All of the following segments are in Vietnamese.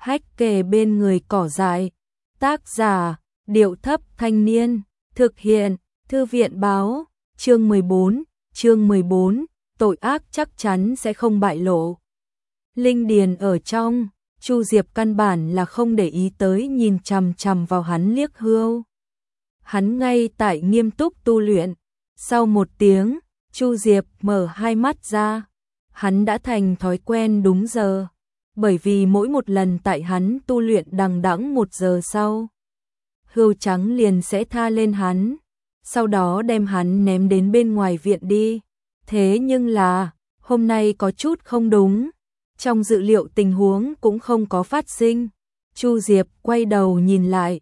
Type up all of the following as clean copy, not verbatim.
hách kề bên người cỏ dại. Tác giả, Điệu Thấp Thanh Niên. Thực hiện, Thư viện Báo. Chương 14, tội ác chắc chắn sẽ không bại lộ. Linh điền ở trong, Chu Diệp căn bản là không để ý tới, nhìn chằm chằm vào hắn liếc Hưu. Hắn ngay tại nghiêm túc tu luyện. Sau một tiếng, Chu Diệp mở hai mắt ra. Hắn đã thành thói quen đúng giờ, bởi vì mỗi một lần tại hắn tu luyện đằng đẵng 1 giờ sau, Hưu Trắng liền sẽ tha lên hắn, sau đó đem hắn ném đến bên ngoài viện đi. Thế nhưng là, hôm nay có chút không đúng, trong dự liệu tình huống cũng không có phát sinh. Chu Diệp quay đầu nhìn lại,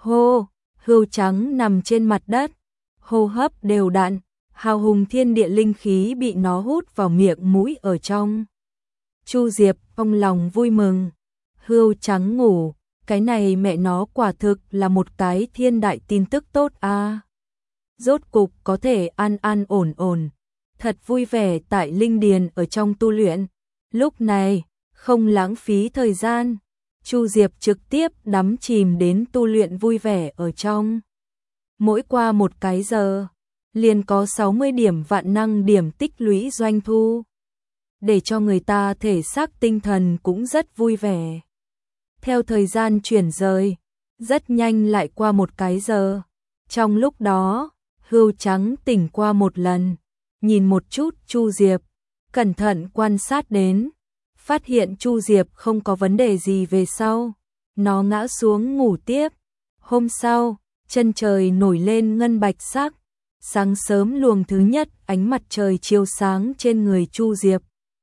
Hưu Trắng nằm trên mặt đất, hô hấp đều đặn, hào hùng thiên địa linh khí bị nó hút vào miệng mũi ở trong. Chu Diệp trong lòng vui mừng, Hưu Trắng ngủ, cái này mẹ nó quả thực là một cái thiên đại tin tức tốt a. Rốt cục có thể an ổn, thật vui vẻ tại linh điền ở trong tu luyện. Lúc này, không lãng phí thời gian, Chu Diệp trực tiếp đắm chìm đến tu luyện vui vẻ ở trong. Mỗi qua một cái giờ, liền có 60 điểm vạn năng điểm tích lũy doanh thu, để cho người ta thể xác tinh thần cũng rất vui vẻ. Theo thời gian chuyển rời, rất nhanh lại qua một cái giờ. Trong lúc đó, Hưu Trắng tỉnh qua một lần, nhìn một chút Chu Diệp, cẩn thận quan sát đến, phát hiện Chu Diệp không có vấn đề gì về sau, nó ngã xuống ngủ tiếp. Hôm sau, chân trời nổi lên ngân bạch sắc, sáng sớm luồng thứ nhất ánh mặt trời chiếu sáng trên người Chu Diệp.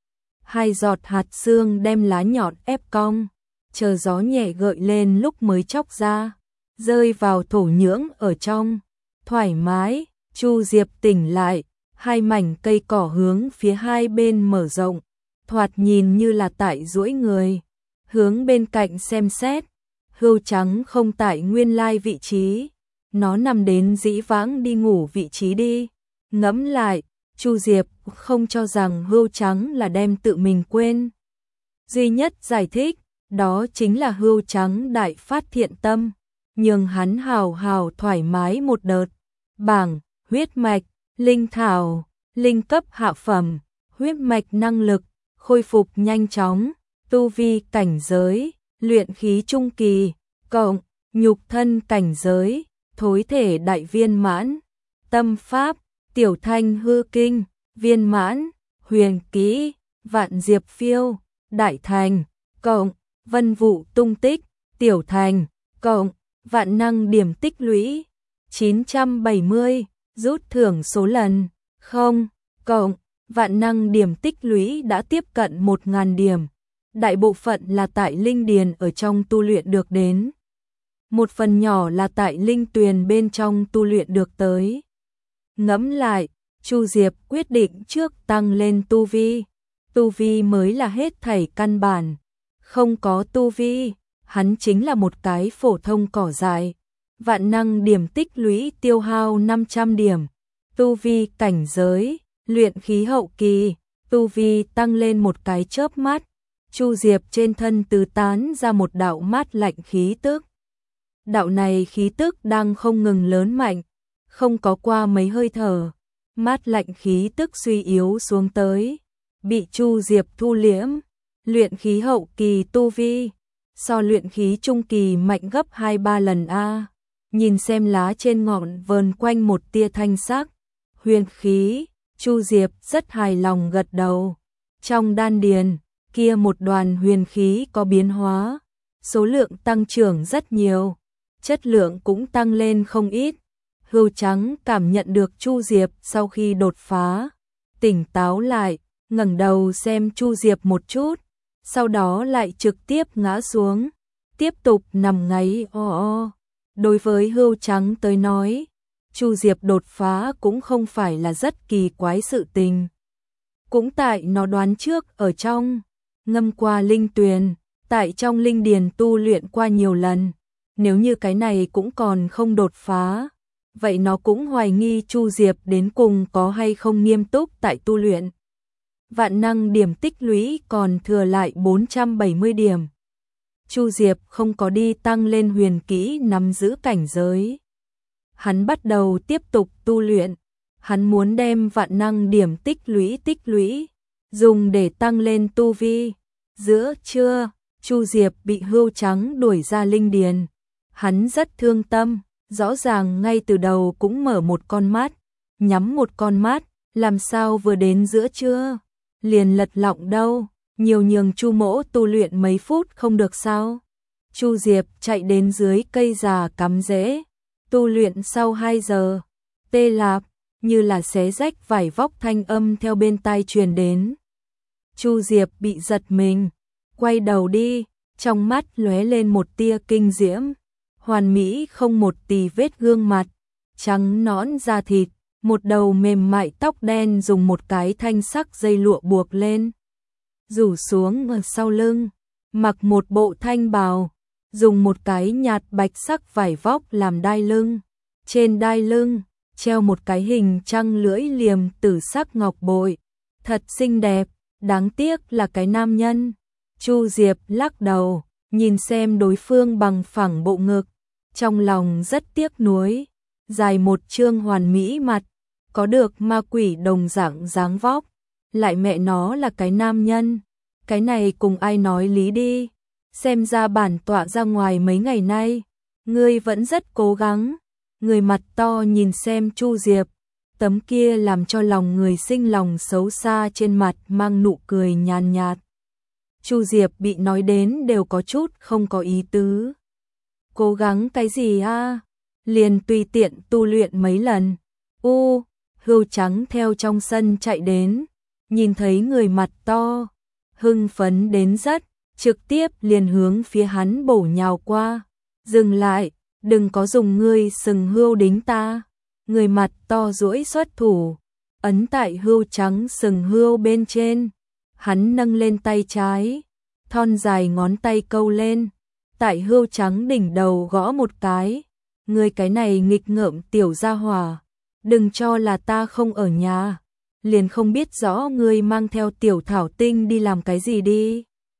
2 giọt hạt sương đem lá nhọn ép cong, chờ gió nhẹ gợi lên lúc mới chóc ra, rơi vào thổ nhưỡng ở trong. Thoải mái, Chu Diệp tỉnh lại, 2 mảnh cây cỏ hướng phía hai bên mở rộng, thoạt nhìn như là tại duỗi người, hướng bên cạnh xem xét. Hưu Trắng không tại nguyên lai vị trí, nó nằm đến dĩ vãng đi ngủ vị trí đi. Ngẫm lại, Chu Diệp không cho rằng Hưu Trắng là đem tự mình quên. Duy nhất giải thích, đó chính là Hưu Trắng đại phát thiện tâm, nhường hắn hào thoải mái một đợt. Bảng, huyết mạch, linh thảo, linh cấp hạ phẩm, huyết mạch năng lực, khôi phục nhanh chóng, tu vi cảnh giới, luyện khí trung kỳ, cộng, nhục thân cảnh giới, thối thể đại viên mãn, tâm pháp, tiểu thanh hư kinh, viên mãn, huyền kỹ, vạn diệp phiêu, đại thành, cộng, vân vụ tung tích, tiểu thành, cộng, vạn năng điểm tích lũy, 970, rút thưởng số lần, 0, cộng, vạn năng điểm tích lũy đã tiếp cận 1000 điểm. Đại bộ phận là tại linh điền ở trong tu luyện được đến, một phần nhỏ là tại linh tuyền bên trong tu luyện được tới. Ngẫm lại, Chu Diệp quyết định trước tăng lên tu vi. Tu vi mới là hết thảy căn bản. Không có tu vi, hắn chính là một cái phổ thông cỏ dại. Vạn năng điểm tích lũy tiêu hao 500 điểm. Tu vi cảnh giới, luyện khí hậu kỳ, tu vi tăng lên một cái chớp mắt. Chu Diệp trên thân tứ tán ra một đạo mát lạnh khí tức. Đạo này khí tức đang không ngừng lớn mạnh, không có qua mấy hơi thở, mát lạnh khí tức suy yếu xuống tới, bị Chu Diệp thu liễm. Luyện khí hậu kỳ tu vi, so luyện khí trung kỳ mạnh gấp 2-3 lần a. Nhìn xem lá trên ngọn vờn quanh một tia thanh sắc, huyền khí, Chu Diệp rất hài lòng gật đầu. Trong đan điền, kia một đoàn huyền khí có biến hóa, số lượng tăng trưởng rất nhiều, chất lượng cũng tăng lên không ít. Hưu Trắng cảm nhận được Chu Diệp sau khi đột phá, tỉnh táo lại, ngẩng đầu xem Chu Diệp một chút, sau đó lại trực tiếp ngã xuống, tiếp tục nằm ngáy o. Đối với Hưu Trắng tới nói, Chu Diệp đột phá cũng không phải là rất kỳ quái sự tình. Cũng tại nó đoán trước ở trong, ngâm qua linh tuyền, tại trong linh điền tu luyện qua nhiều lần. Nếu như cái này cũng còn không đột phá, vậy nó cũng hoài nghi Chu Diệp đến cùng có hay không nghiêm túc tại tu luyện. Vạn năng điểm tích lũy còn thừa lại 470 điểm. Chu Diệp không có đi tăng lên huyền kỹ nắm giữ cảnh giới. Hắn bắt đầu tiếp tục tu luyện, hắn muốn đem vạn năng điểm tích lũy, dùng để tăng lên tu vi. Giữa trưa, Chu Diệp bị Hươu Trắng đuổi ra linh điền. Hắn rất thương tâm, rõ ràng ngay từ đầu cũng mở một con mắt, nhắm một con mắt, làm sao vừa đến giữa trưa, liền lật lọng đâu, nhiều nhường Chu mỗ tu luyện mấy phút không được sao. Chu Diệp chạy đến dưới cây già cắm rễ, tu luyện sau 2 giờ, tê lạp, như là xé rách vải vóc thanh âm theo bên tai truyền đến. Chu Diệp bị giật mình, quay đầu đi, trong mắt lóe lên một tia kinh diễm, hoàn mỹ không một tì vết gương mặt, trắng nõn da thịt, một đầu mềm mại tóc đen dùng một cái thanh sắc dây lụa buộc lên, rủ xuống ở sau lưng, mặc một bộ thanh bào, dùng một cái nhạt bạch sắc vải vóc làm đai lưng, trên đai lưng treo một cái hình trăng lưỡi liềm tử sắc ngọc bội, thật xinh đẹp, đáng tiếc là cái nam nhân. Chu Diệp lắc đầu, nhìn xem đối phương bằng phẳng bộ ngực, trong lòng rất tiếc nuối, dài một trương hoàn mỹ mặt, có được ma quỷ đồng dạng dáng vóc, lại mẹ nó là cái nam nhân, cái này cùng ai nói lý đi, xem ra bản tọa ra ngoài mấy ngày nay, ngươi vẫn rất cố gắng. Người mặt to nhìn xem Chu Diệp, tấm kia làm cho lòng người sinh lòng xấu xa trên mặt mang nụ cười nhàn nhạt. Chu Diệp bị nói đến đều có chút không có ý tứ. Cố gắng cái gì a? Liền tùy tiện tu luyện mấy lần. Hươu Trắng theo trong sân chạy đến, nhìn thấy người mặt to, hưng phấn đến rất, trực tiếp liền hướng phía hắn bổ nhào qua. Dừng lại, đừng có dùng ngươi sừng hươu đính ta. Người mặt to duỗi xuất thủ, ấn tại Hươu Trắng sừng hươu bên trên. Hắn nâng lên tay trái, thon dài ngón tay câu lên, tại Hươu Trắng đỉnh đầu gõ một cái. Ngươi cái này nghịch ngợm tiểu gia hỏa, đừng cho là ta không ở nhà, liền không biết rõ ngươi mang theo tiểu thảo tinh đi làm cái gì đi.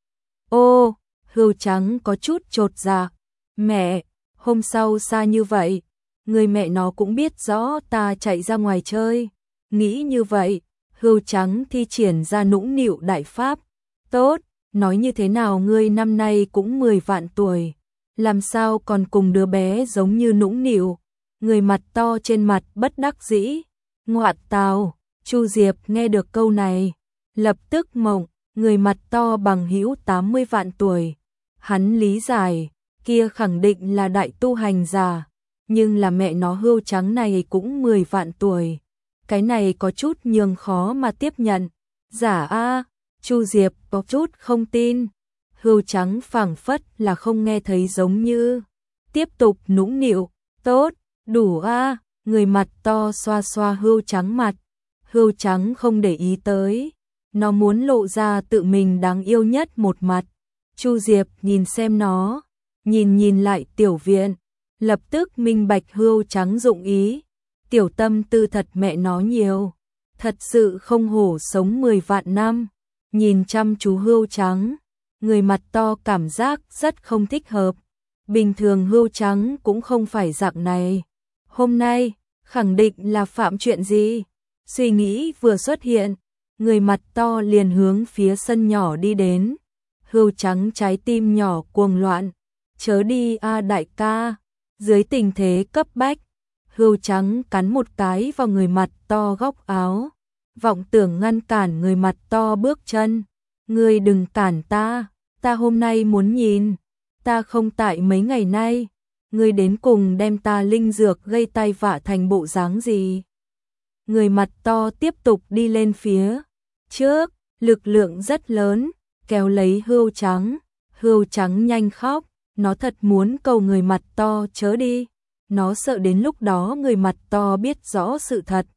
Hươu Trắng có chút chột dạ. Mẹ, hôm sau xa như vậy, người mẹ nó cũng biết rõ ta chạy ra ngoài chơi. Nghĩ như vậy, Hươu Trắng thi triển ra nũng nịu đại pháp. Tốt, nói như thế nào ngươi năm nay cũng 10 vạn tuổi, làm sao còn cùng đứa bé giống như nũng nịu. Người mặt to trên mặt bất đắc dĩ. Ngoạn tào, Chu Diệp nghe được câu này, lập tức mộng, người mặt to bằng hữu 80 vạn tuổi. Hắn lý giải, kia khẳng định là đại tu hành giả, nhưng là mẹ nó Hươu Trắng này cũng 10 vạn tuổi. Cái này có chút nhường khó mà tiếp nhận. Giả a, Chu Diệp có chút không tin. Hươu Trắng phảng phất là không nghe thấy giống như. Tiếp tục nũng nịu, tốt, đủ a, người mặt to xoa xoa Hươu Trắng mặt. Hươu Trắng không để ý tới, nó muốn lộ ra tự mình đáng yêu nhất một mặt. Chu Diệp nhìn xem nó, nhìn lại tiểu viện, lập tức minh bạch Hươu Trắng dụng ý. Tiểu tâm tư thật mẹ nó nhiều, thật sự không hổ sống 10 vạn năm. Nhìn chăm chú Hươu Trắng, người mặt to cảm giác rất không thích hợp. Bình thường Hươu Trắng cũng không phải dạng này. Hôm nay, khẳng định là phạm chuyện gì? Suy nghĩ vừa xuất hiện, người mặt to liền hướng phía sân nhỏ đi đến. Hươu Trắng trái tim nhỏ cuồng loạn. Chớ đi a đại ca. Dưới tình thế cấp bách, Hươu Trắng cắn một cái vào người mặt to góc áo, vọng tưởng ngăn cản người mặt to bước chân. Ngươi đừng cản ta hôm nay muốn nhìn, ta không tại mấy ngày nay, ngươi đến cùng đem ta linh dược gây tai vạ thành bộ dáng gì. Người mặt to tiếp tục đi lên phía trước, lực lượng rất lớn, kéo lấy Hươu Trắng. Hươu Trắng nhanh khóc, nó thật muốn cầu người mặt to chớ đi. Nó sợ đến lúc đó người mặt to biết rõ sự thật,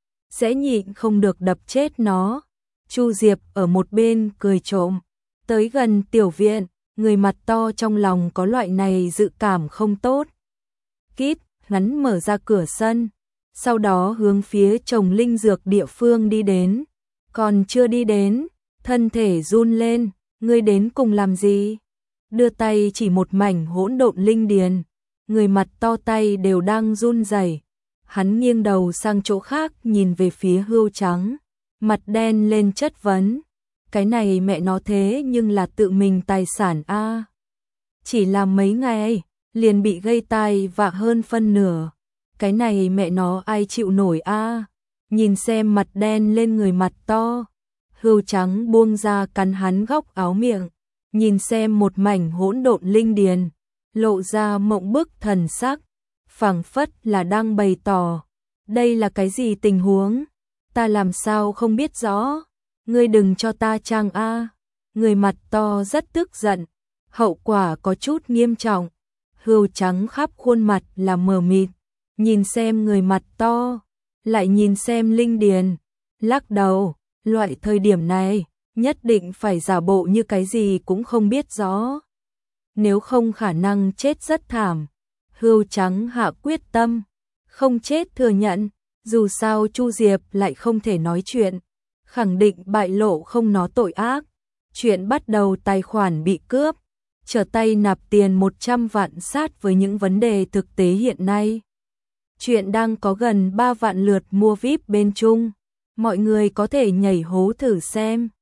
sẽ nhịn không được đập chết nó. Chu Diệp ở một bên cười trộm. Tới gần tiểu viện, người mặt to trong lòng có loại này dự cảm không tốt. Kít, hắn mở ra cửa sân, sau đó hướng phía trồng linh dược địa phương đi đến. Còn chưa đi đến, thân thể run lên, ngươi đến cùng làm gì? đưa tay chỉ một mảnh hỗn độn linh điền, người mặt to tay đều đang run rẩy. Hắn nghiêng đầu sang chỗ khác nhìn về phía Hươu Trắng, mặt đen lên chất vấn. Cái này mẹ nó thế nhưng là tự mình tài sản a. Chỉ là mấy ngày, liền bị gây tai vạ hơn phân nửa. Cái này mẹ nó ai chịu nổi a. Nhìn xem mặt đen lên người mặt to. Hươu Trắng buông ra cắn hắn góc áo miệng, nhìn xem một mảnh hỗn độn linh điền, lộ ra mộng bức thần sắc, phảng phất là đang bày tỏ, đây là cái gì tình huống, ta làm sao không biết rõ, ngươi đừng cho ta trang a. Người mặt to rất tức giận, hậu quả có chút nghiêm trọng. Hươu Trắng khắp khuôn mặt là mờ mịt, nhìn xem người mặt to, lại nhìn xem linh điền, lắc đầu, loại thời điểm này, nhất định phải giả bộ như cái gì cũng không biết rõ. Nếu không khả năng chết rất thảm. Hươu Trắng hạ quyết tâm, không chết thừa nhận, dù sao Chu Diệp lại không thể nói chuyện, khẳng định bại lộ không nó tội ác. Chuyện bắt đầu tài khoản bị cướp, trở tay nạp tiền 100 vạn sát với những vấn đề thực tế hiện nay. Chuyện đang có gần 3 vạn lượt mua VIP bên Trung, mọi người có thể nhảy hố thử xem.